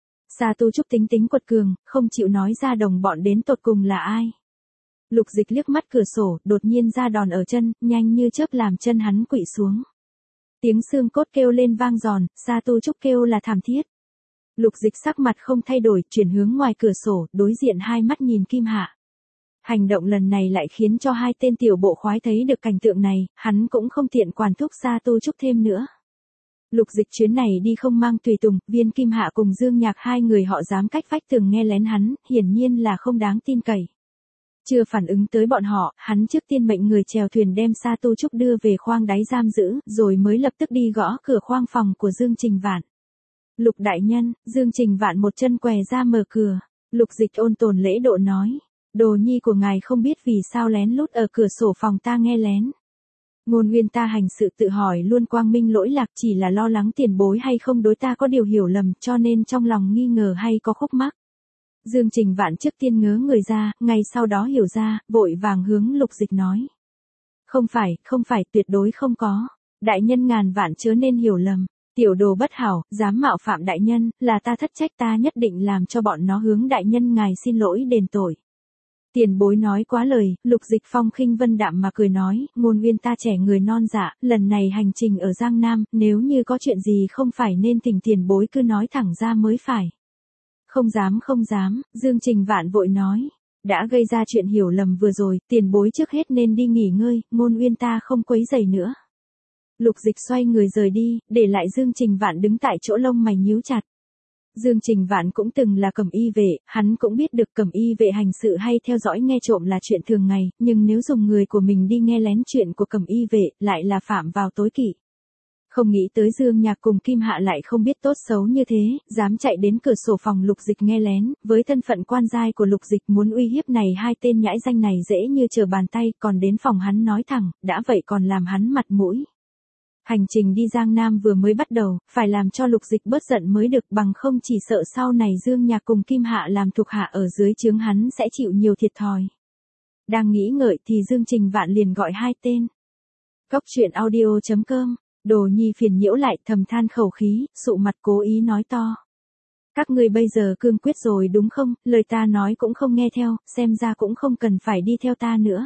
Speaker 1: Sa Tu Trúc tính tính quật cường, không chịu nói ra đồng bọn đến tột cùng là ai. Lục Dịch liếc mắt cửa sổ, đột nhiên ra đòn ở chân, nhanh như chớp làm chân hắn quỵ xuống. Tiếng xương cốt kêu lên vang giòn, Sa Tu Trúc kêu là thảm thiết. Lục Dịch sắc mặt không thay đổi, chuyển hướng ngoài cửa sổ, đối diện hai mắt nhìn Kim Hạ. Hành động lần này lại khiến cho hai tên tiểu bộ khoái thấy được cảnh tượng này, hắn cũng không tiện quản thúc Sa Tu Trúc thêm nữa. Lục Dịch chuyến này đi không mang tùy tùng, Viên Kim Hạ cùng Dương Nhạc hai người họ dám cách vách tường nghe lén hắn, hiển nhiên là không đáng tin cậy. Chưa phản ứng tới bọn họ, hắn trước tiên mệnh người chèo thuyền đem Sa Tu Trúc đưa về khoang đáy giam giữ, rồi mới lập tức đi gõ cửa khoang phòng của Dương Trình Vạn. Lục đại nhân, Dương Trình Vạn một chân què ra mở cửa. Lục Dịch ôn tồn lễ độ nói, đồ nhi của ngài không biết vì sao lén lút ở cửa sổ phòng ta nghe lén. Ngôn Nguyên ta hành sự tự hỏi luôn quang minh lỗi lạc, chỉ là lo lắng tiền bối hay không đối ta có điều hiểu lầm, cho nên trong lòng nghi ngờ hay có khúc mắc. Dương Trình Vạn trước tiên ngớ người ra, ngay sau đó hiểu ra, vội vàng hướng Lục Dịch nói. Không phải, không phải, tuyệt đối không có. Đại nhân ngàn vạn chớ nên hiểu lầm. Tiểu đồ bất hảo, dám mạo phạm đại nhân, là ta thất trách, ta nhất định làm cho bọn nó hướng đại nhân ngài xin lỗi đền tội. Tiền bối nói quá lời, Lục Dịch phong khinh vân đạm mà cười nói, Ngôn Nguyên ta trẻ người non dạ, lần này hành trình ở Giang Nam, nếu như có chuyện gì không phải nên thỉnh tiền bối cứ nói thẳng ra mới phải. Không dám không dám, Dương Trình Vạn vội nói, đã gây ra chuyện hiểu lầm vừa rồi, tiền bối trước hết nên đi nghỉ ngơi, Ngôn Nguyên ta không quấy rầy nữa. Lục Dịch xoay người rời đi, để lại Dương Trình Vạn đứng tại chỗ lông mày nhíu chặt. Dương Trình Vạn cũng từng là cẩm y vệ, hắn cũng biết được cẩm y vệ hành sự hay theo dõi nghe trộm là chuyện thường ngày, nhưng nếu dùng người của mình đi nghe lén chuyện của cẩm y vệ, lại là phạm vào tối kỵ. Không nghĩ tới Dương Nhạc cùng Kim Hạ lại không biết tốt xấu như thế, dám chạy đến cửa sổ phòng Lục Dịch nghe lén, với thân phận quan giai của Lục Dịch muốn uy hiếp này hai tên nhãi danh này dễ như trở bàn tay, còn đến phòng hắn nói thẳng, đã vậy còn làm hắn mặt mũi. Hành trình đi Giang Nam vừa mới bắt đầu, phải làm cho Lục Dịch bớt giận mới được, bằng không chỉ sợ sau này Dương Nhạc cùng Kim Hạ làm thuộc hạ ở dưới trướng hắn sẽ chịu nhiều thiệt thòi. Đang nghĩ ngợi thì Dương Trình Vạn liền gọi hai tên. Cóc truyện audio chấm com. Đồ nhi phiền nhiễu lại, thầm than khẩu khí, sụ mặt cố ý nói to. Các ngươi bây giờ cương quyết rồi đúng không, lời ta nói cũng không nghe theo, xem ra cũng không cần phải đi theo ta nữa.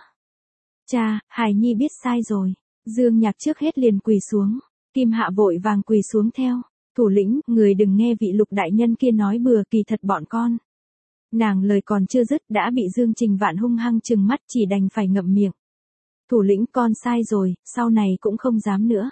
Speaker 1: Cha, Hải Nhi biết sai rồi. Dương Nhạc trước hết liền quỳ xuống, Kim Hạ vội vàng quỳ xuống theo. Thủ lĩnh, người đừng nghe vị Lục đại nhân kia nói bừa, kỳ thật bọn con. Nàng lời còn chưa dứt đã bị Dương Trình Vạn hung hăng trừng mắt, chỉ đành phải ngậm miệng. Thủ lĩnh, con sai rồi, sau này cũng không dám nữa.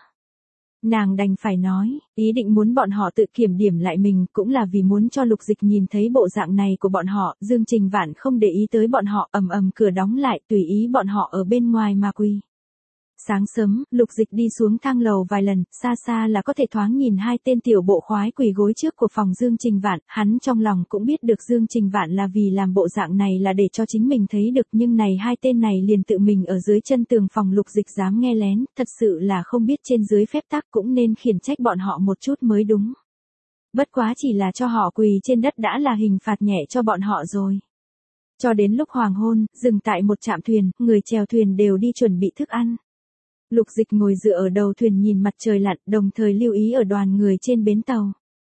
Speaker 1: Nàng đành phải nói, ý định muốn bọn họ tự kiểm điểm lại mình, cũng là vì muốn cho Lục Dịch nhìn thấy bộ dạng này của bọn họ. Dương Trình Vạn không để ý tới bọn họ, ầm ầm cửa đóng lại, tùy ý bọn họ ở bên ngoài mà quỳ. Sáng sớm, Lục Dịch đi xuống thang lầu vài lần, xa xa là có thể thoáng nhìn hai tên tiểu bộ khoái quỳ gối trước của phòng Dương Trình Vạn, hắn trong lòng cũng biết được Dương Trình Vạn là vì làm bộ dạng này là để cho chính mình thấy được, nhưng này hai tên này liền tự mình ở dưới chân tường phòng Lục Dịch dám nghe lén, thật sự là không biết trên dưới phép tắc, cũng nên khiển trách bọn họ một chút mới đúng. Bất quá chỉ là cho họ quỳ trên đất đã là hình phạt nhẹ cho bọn họ rồi. Cho đến lúc hoàng hôn, dừng tại một trạm thuyền, người chèo thuyền đều đi chuẩn bị thức ăn. Lục Dịch ngồi dựa ở đầu thuyền nhìn mặt trời lặn, đồng thời lưu ý ở đoàn người trên bến tàu.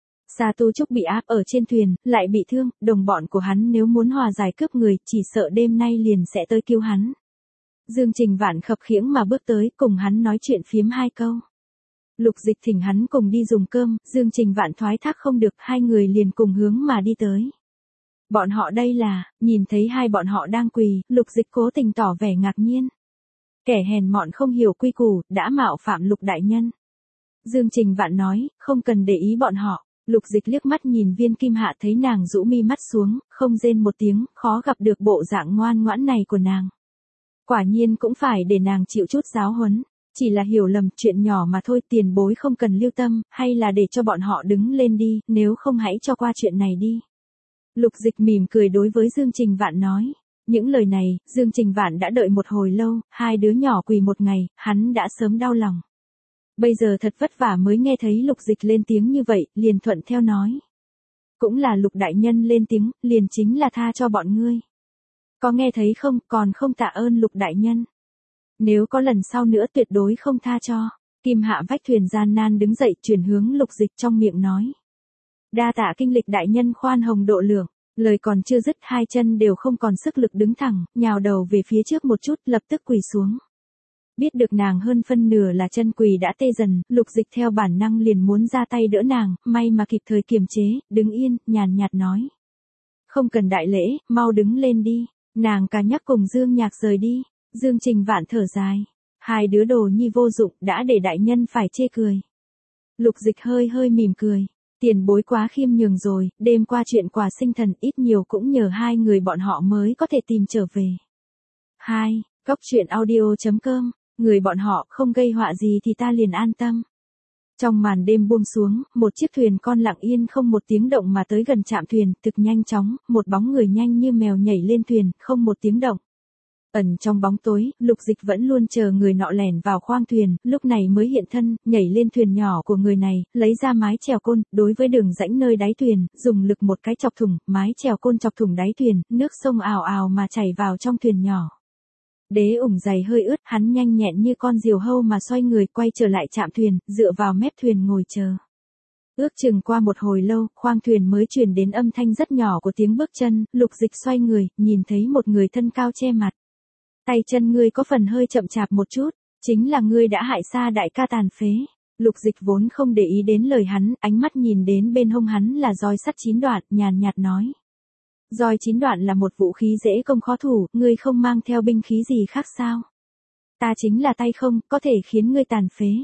Speaker 1: Sa Tu Trúc bị áp ở trên thuyền, lại bị thương, đồng bọn của hắn nếu muốn hòa giải cướp người, chỉ sợ đêm nay liền sẽ tới cứu hắn. Dương Trình Vạn khập khiễng mà bước tới, cùng hắn nói chuyện phiếm hai câu. Lục Dịch thỉnh hắn cùng đi dùng cơm, Dương Trình Vạn thoái thác không được, hai người liền cùng hướng mà đi tới. Bọn họ đây là, nhìn thấy hai bọn họ đang quỳ, Lục Dịch cố tình tỏ vẻ ngạc nhiên. Kẻ hèn mọn không hiểu quy củ, đã mạo phạm Lục đại nhân. Dương Trình Vạn nói, không cần để ý bọn họ. Lục Dịch liếc mắt nhìn Viên Kim Hạ thấy nàng rũ mi mắt xuống, không rên một tiếng, khó gặp được bộ dạng ngoan ngoãn này của nàng. Quả nhiên cũng phải để nàng chịu chút giáo huấn, chỉ là hiểu lầm chuyện nhỏ mà thôi, tiền bối không cần lưu tâm, hay là để cho bọn họ đứng lên đi, nếu không hãy cho qua chuyện này đi. Lục Dịch mỉm cười đối với Dương Trình Vạn nói. Những lời này, Dương Trình Vạn đã đợi một hồi lâu, hai đứa nhỏ quỳ một ngày, hắn đã sớm đau lòng. Bây giờ thật vất vả mới nghe thấy Lục Dịch lên tiếng như vậy, liền thuận theo nói. Cũng là Lục đại nhân lên tiếng, liền chính là tha cho bọn ngươi. Có nghe thấy không, còn không tạ ơn Lục đại nhân. Nếu có lần sau nữa tuyệt đối không tha cho. Kim Hạ vách thuyền gian nan đứng dậy chuyển hướng Lục Dịch trong miệng nói. Đa tạ kinh lịch đại nhân khoan hồng độ lượng. Lời còn chưa dứt, hai chân đều không còn sức lực đứng thẳng, nhào đầu về phía trước một chút, lập tức quỳ xuống. Biết được nàng hơn phân nửa là chân quỳ đã tê dần, Lục Dịch theo bản năng liền muốn ra tay đỡ nàng, may mà kịp thời kiềm chế, đứng yên, nhàn nhạt nói. Không cần đại lễ, mau đứng lên đi. Nàng cả nhắc cùng Dương Nhạc rời đi. Dương Trình Vạn thở dài. Hai đứa đồ nhi vô dụng, đã để đại nhân phải chê cười. Lục Dịch hơi hơi mỉm cười. Tiền bối quá khiêm nhường rồi, đêm qua chuyện quà sinh thần ít nhiều cũng nhờ hai người bọn họ mới có thể tìm trở về. hai. Góc truyện audio chấm com. Người bọn họ không gây họa gì thì ta liền an tâm. Trong màn đêm buông xuống, một chiếc thuyền con lặng yên không một tiếng động mà tới gần trạm thuyền, thực nhanh chóng, một bóng người nhanh như mèo nhảy lên thuyền, không một tiếng động. Ẩn trong bóng tối, Lục Dịch vẫn luôn chờ người nọ lẻn vào khoang thuyền, lúc này mới hiện thân, nhảy lên thuyền nhỏ của người này, lấy ra mái chèo côn, đối với đường rãnh nơi đáy thuyền, dùng lực một cái chọc thủng, mái chèo côn chọc thủng đáy thuyền, nước sông ào ào mà chảy vào trong thuyền nhỏ. Đế ủng giày hơi ướt, hắn nhanh nhẹn như con diều hâu mà xoay người quay trở lại trạm thuyền, dựa vào mép thuyền ngồi chờ. Ước chừng qua một hồi lâu, khoang thuyền mới truyền đến âm thanh rất nhỏ của tiếng bước chân, Lục Dịch xoay người, nhìn thấy một người thân cao che mặt. Tay chân ngươi có phần hơi chậm chạp một chút, chính là ngươi đã hại Sa đại ca tàn phế. Lục Dịch vốn không để ý đến lời hắn, ánh mắt nhìn đến bên hông hắn là roi sắt chín đoạn, nhàn nhạt nói. Roi chín đoạn là một vũ khí dễ công khó thủ, ngươi không mang theo binh khí gì khác sao? Ta chính là tay không, có thể khiến ngươi tàn phế.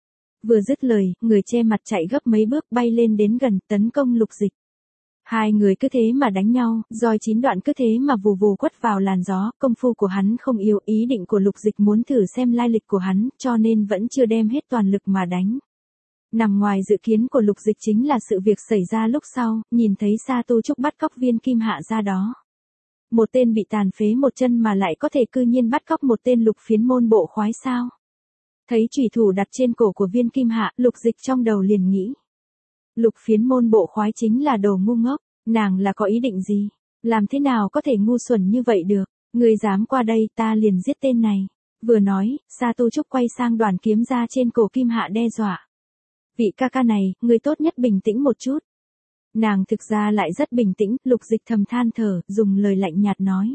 Speaker 1: Vừa dứt lời, người che mặt chạy gấp mấy bước bay lên đến gần, tấn công Lục Dịch. Hai người cứ thế mà đánh nhau, roi chín đoạn cứ thế mà vù vù quất vào làn gió, công phu của hắn không yếu, ý định của Lục Dịch muốn thử xem lai lịch của hắn, cho nên vẫn chưa đem hết toàn lực mà đánh. Nằm ngoài dự kiến của Lục Dịch chính là sự việc xảy ra lúc sau, nhìn thấy Sa Tu Trúc bắt cóc Viên Kim Hạ ra đó. Một tên bị tàn phế một chân mà lại có thể cư nhiên bắt cóc một tên Lục phiến môn bộ khoái sao. Thấy chủy thủ đặt trên cổ của Viên Kim Hạ, Lục Dịch trong đầu liền nghĩ. Lục phiến môn bộ khoái chính là đồ ngu ngốc, nàng là có ý định gì? Làm thế nào có thể ngu xuẩn như vậy được? Ngươi dám qua đây ta liền giết tên này. Vừa nói, Sa Tu Trúc quay sang đoàn kiếm ra trên cổ Kim Hạ đe dọa. Vị ca ca này, ngươi tốt nhất bình tĩnh một chút. Nàng thực ra lại rất bình tĩnh, Lục Dịch thầm than thở, dùng lời lạnh nhạt nói.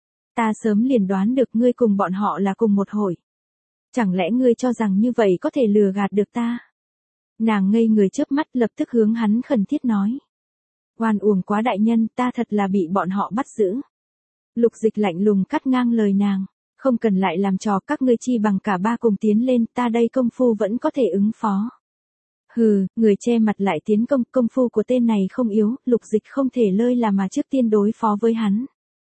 Speaker 1: Ta sớm liền đoán được ngươi cùng bọn họ là cùng một hội. Chẳng lẽ ngươi cho rằng như vậy có thể lừa gạt được ta? Nàng ngây người chớp mắt lập tức hướng hắn khẩn thiết nói. Oan uổng quá đại nhân, ta thật là bị bọn họ bắt giữ. Lục Dịch lạnh lùng cắt ngang lời nàng. Không cần lại làm trò các ngươi chi bằng cả ba cùng tiến lên, ta đây công phu vẫn có thể ứng phó. Hừ, người che mặt lại tiến công, công phu của tên này không yếu, Lục Dịch không thể lơi là mà trước tiên đối phó với hắn.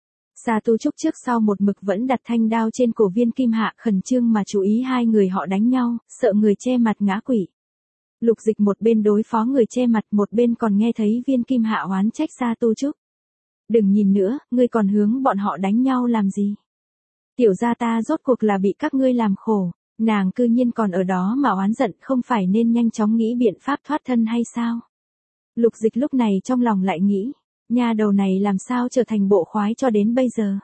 Speaker 1: Sa Tu Trúc trước sau một mực vẫn đặt thanh đao trên cổ Viên Kim Hạ, khẩn trương mà chú ý hai người họ đánh nhau, sợ người che mặt ngã quỵ. Lục Dịch một bên đối phó người che mặt, một bên còn nghe thấy Viên Kim Hạ oán trách Sa Tu Trúc. Đừng nhìn nữa, ngươi còn hướng bọn họ đánh nhau làm gì? Tiểu gia ta rốt cuộc là bị các ngươi làm khổ, nàng cư nhiên còn ở đó mà oán giận, không phải nên nhanh chóng nghĩ biện pháp thoát thân hay sao? Lục Dịch lúc này trong lòng lại nghĩ, nha đầu này làm sao trở thành bộ khoái cho đến bây giờ.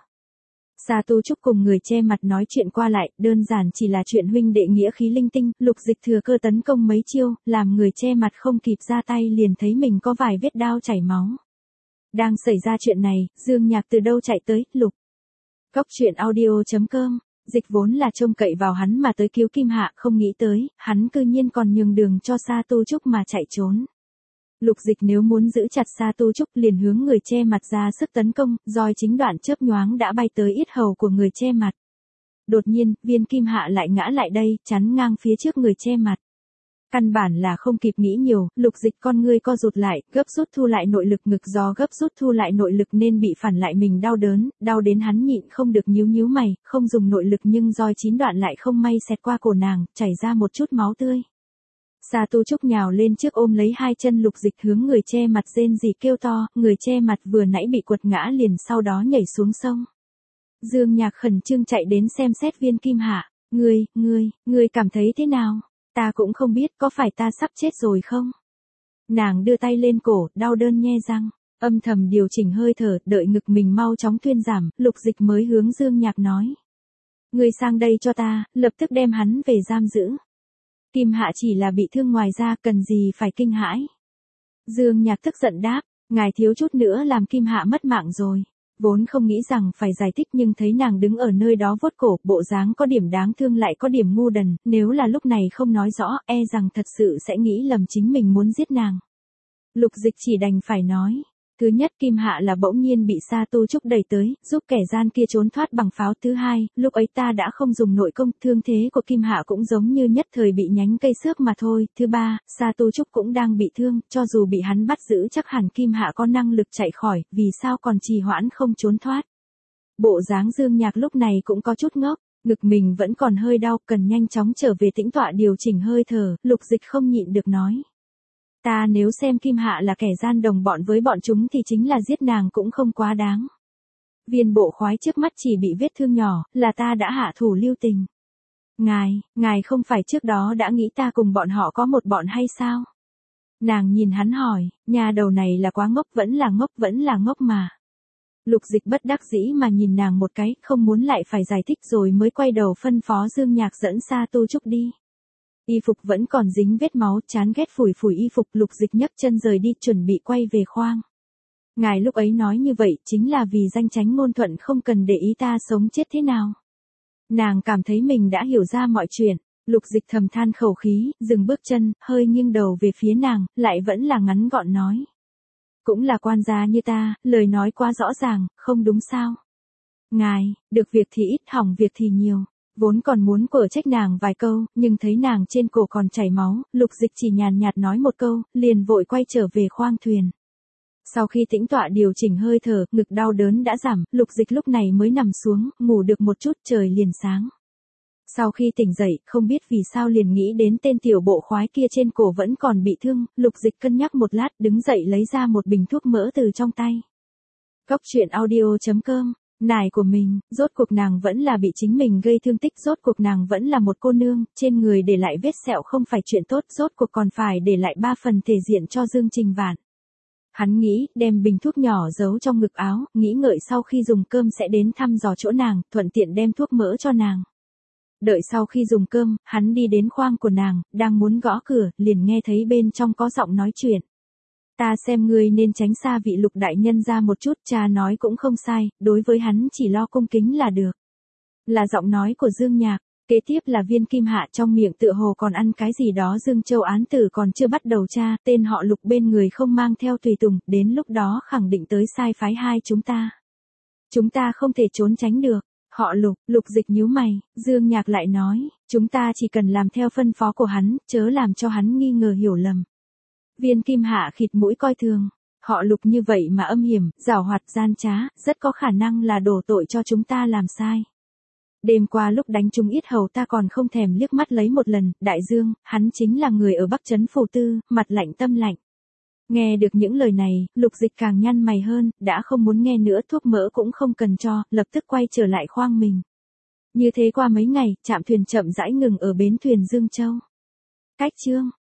Speaker 1: Sa Tu Trúc cùng người che mặt nói chuyện qua lại, đơn giản chỉ là chuyện huynh đệ nghĩa khí linh tinh, Lục Dịch thừa cơ tấn công mấy chiêu, làm người che mặt không kịp ra tay liền thấy mình có vài vết đao chảy máu. Đang xảy ra chuyện này, Dương Nhạc từ đâu chạy tới, Lục. Cóc truyện audio chấm com, Dịch vốn là trông cậy vào hắn mà tới cứu Kim Hạ, không nghĩ tới, hắn cư nhiên còn nhường đường cho Sa Tu Trúc mà chạy trốn. Lục Dịch nếu muốn giữ chặt Sa Tu Trúc liền hướng người che mặt ra sức tấn công, roi chính đoạn chớp nhoáng đã bay tới yết hầu của người che mặt. Đột nhiên, viên Kim Hạ lại ngã lại đây, chắn ngang phía trước người che mặt. Căn bản là không kịp nghĩ nhiều, Lục Dịch con ngươi co rụt lại, gấp rút thu lại nội lực, ngực do gấp rút thu lại nội lực nên bị phản lại mình đau đớn, đau đến hắn nhịn không được nhíu nhíu mày, không dùng nội lực nhưng roi chín đoạn lại không may xẹt qua cổ nàng, chảy ra một chút máu tươi. Sa Tu Trúc nhào lên trước ôm lấy hai chân Lục Dịch hướng người che mặt rên rỉ kêu to, người che mặt vừa nãy bị quật ngã liền sau đó nhảy xuống sông. Dương Nhạc khẩn trương chạy đến xem xét viên Kim Hạ, ngươi, ngươi, ngươi cảm thấy thế nào? Ta cũng không biết có phải ta sắp chết rồi không? Nàng đưa tay lên cổ, đau đớn nhe răng, âm thầm điều chỉnh hơi thở, đợi ngực mình mau chóng thuyên giảm, Lục Dịch mới hướng Dương Nhạc nói. Ngươi sang đây cho ta, lập tức đem hắn về giam giữ. Kim Hạ chỉ là bị thương ngoài da, cần gì phải kinh hãi. Dương Nhạc tức giận đáp, ngài thiếu chút nữa làm Kim Hạ mất mạng rồi. Vốn không nghĩ rằng phải giải thích nhưng thấy nàng đứng ở nơi đó vuốt cổ, bộ dáng có điểm đáng thương lại có điểm ngu đần, nếu là lúc này không nói rõ, e rằng thật sự sẽ nghĩ lầm chính mình muốn giết nàng. Lục Dịch chỉ đành phải nói. Thứ nhất, Kim Hạ là bỗng nhiên bị Sa Tu Trúc đẩy tới, giúp kẻ gian kia trốn thoát bằng pháo. Thứ hai, lúc ấy ta đã không dùng nội công, thương thế của Kim Hạ cũng giống như nhất thời bị nhánh cây xước mà thôi. Thứ ba, Sa Tu Trúc cũng đang bị thương, cho dù bị hắn bắt giữ chắc hẳn Kim Hạ có năng lực chạy khỏi, vì sao còn trì hoãn không trốn thoát. Bộ dáng Dương Nhạc lúc này cũng có chút ngốc, ngực mình vẫn còn hơi đau, cần nhanh chóng trở về tĩnh tọa điều chỉnh hơi thở, Lục Dịch không nhịn được nói. Ta nếu xem Kim Hạ là kẻ gian đồng bọn với bọn chúng thì chính là giết nàng cũng không quá đáng. Viên bộ khoái trước mắt chỉ bị vết thương nhỏ, là ta đã hạ thủ lưu tình. Ngài, ngài không phải trước đó đã nghĩ ta cùng bọn họ có một bọn hay sao? Nàng nhìn hắn hỏi, nhà đầu này là quá ngốc, vẫn là ngốc, vẫn là ngốc mà. Lục Dịch bất đắc dĩ mà nhìn nàng một cái, không muốn lại phải giải thích rồi mới quay đầu phân phó Dương Nhạc dẫn Sa Tu Trúc đi. Y phục vẫn còn dính vết máu, chán ghét phủi phủi y phục, Lục Dịch nhấc chân rời đi chuẩn bị quay về khoang. Ngài lúc ấy nói như vậy chính là vì danh chánh ngôn thuận, không cần để ý ta sống chết thế nào. Nàng cảm thấy mình đã hiểu ra mọi chuyện, Lục Dịch thầm than khẩu khí, dừng bước chân, hơi nghiêng đầu về phía nàng, lại vẫn là ngắn gọn nói. Cũng là quan gia như ta, lời nói quá rõ ràng, không đúng sao. Ngài, được việc thì ít, hỏng việc thì nhiều. Vốn còn muốn quở trách nàng vài câu, nhưng thấy nàng trên cổ còn chảy máu, Lục Dịch chỉ nhàn nhạt nói một câu, liền vội quay trở về khoang thuyền. Sau khi tĩnh tọa điều chỉnh hơi thở, ngực đau đớn đã giảm, Lục Dịch lúc này mới nằm xuống, ngủ được một chút, trời liền sáng. Sau khi tỉnh dậy, không biết vì sao liền nghĩ đến tên tiểu bộ khoái kia trên cổ vẫn còn bị thương, Lục Dịch cân nhắc một lát, đứng dậy lấy ra một bình thuốc mỡ từ trong tay. Cóc truyện audio chấm com. Nải của mình, rốt cuộc nàng vẫn là bị chính mình gây thương tích, rốt cuộc nàng vẫn là một cô nương, trên người để lại vết sẹo không phải chuyện tốt, rốt cuộc còn phải để lại ba phần thể diện cho Dương Trình Vạn. Hắn nghĩ, đem bình thuốc nhỏ giấu trong ngực áo, nghĩ ngợi sau khi dùng cơm sẽ đến thăm dò chỗ nàng, thuận tiện đem thuốc mỡ cho nàng. Đợi sau khi dùng cơm, hắn đi đến khoang của nàng, đang muốn gõ cửa, liền nghe thấy bên trong có giọng nói chuyện. Ta xem ngươi nên tránh xa vị Lục đại nhân ra một chút, cha nói cũng không sai, đối với hắn chỉ lo cung kính là được. Là giọng nói của Dương Nhạc, kế tiếp là viên Kim Hạ, trong miệng tựa hồ còn ăn cái gì đó. Dương Châu án tử còn chưa bắt đầu tra, tên họ Lục bên người không mang theo tùy tùng, đến lúc đó khẳng định tới sai phái hai chúng ta. Chúng ta không thể trốn tránh được. Họ Lục, Lục Dịch nhíu mày, Dương Nhạc lại nói, chúng ta chỉ cần làm theo phân phó của hắn, chớ làm cho hắn nghi ngờ hiểu lầm. Viên Kim Hạ khịt mũi coi thường, họ Lục như vậy mà âm hiểm, giảo hoạt, gian trá, rất có khả năng là đổ tội cho chúng ta làm sai. Đêm qua lúc đánh trúng yết hầu ta còn không thèm liếc mắt lấy một lần, Đại Dương, hắn chính là người ở Bắc Trấn Phủ Tư, mặt lạnh tâm lạnh. Nghe được những lời này, Lục Dịch càng nhăn mày hơn, đã không muốn nghe nữa, thuốc mỡ cũng không cần cho, lập tức quay trở lại khoang mình. Như thế qua mấy ngày, trạm thuyền chậm rãi ngừng ở bến thuyền Dương Châu. Cách chương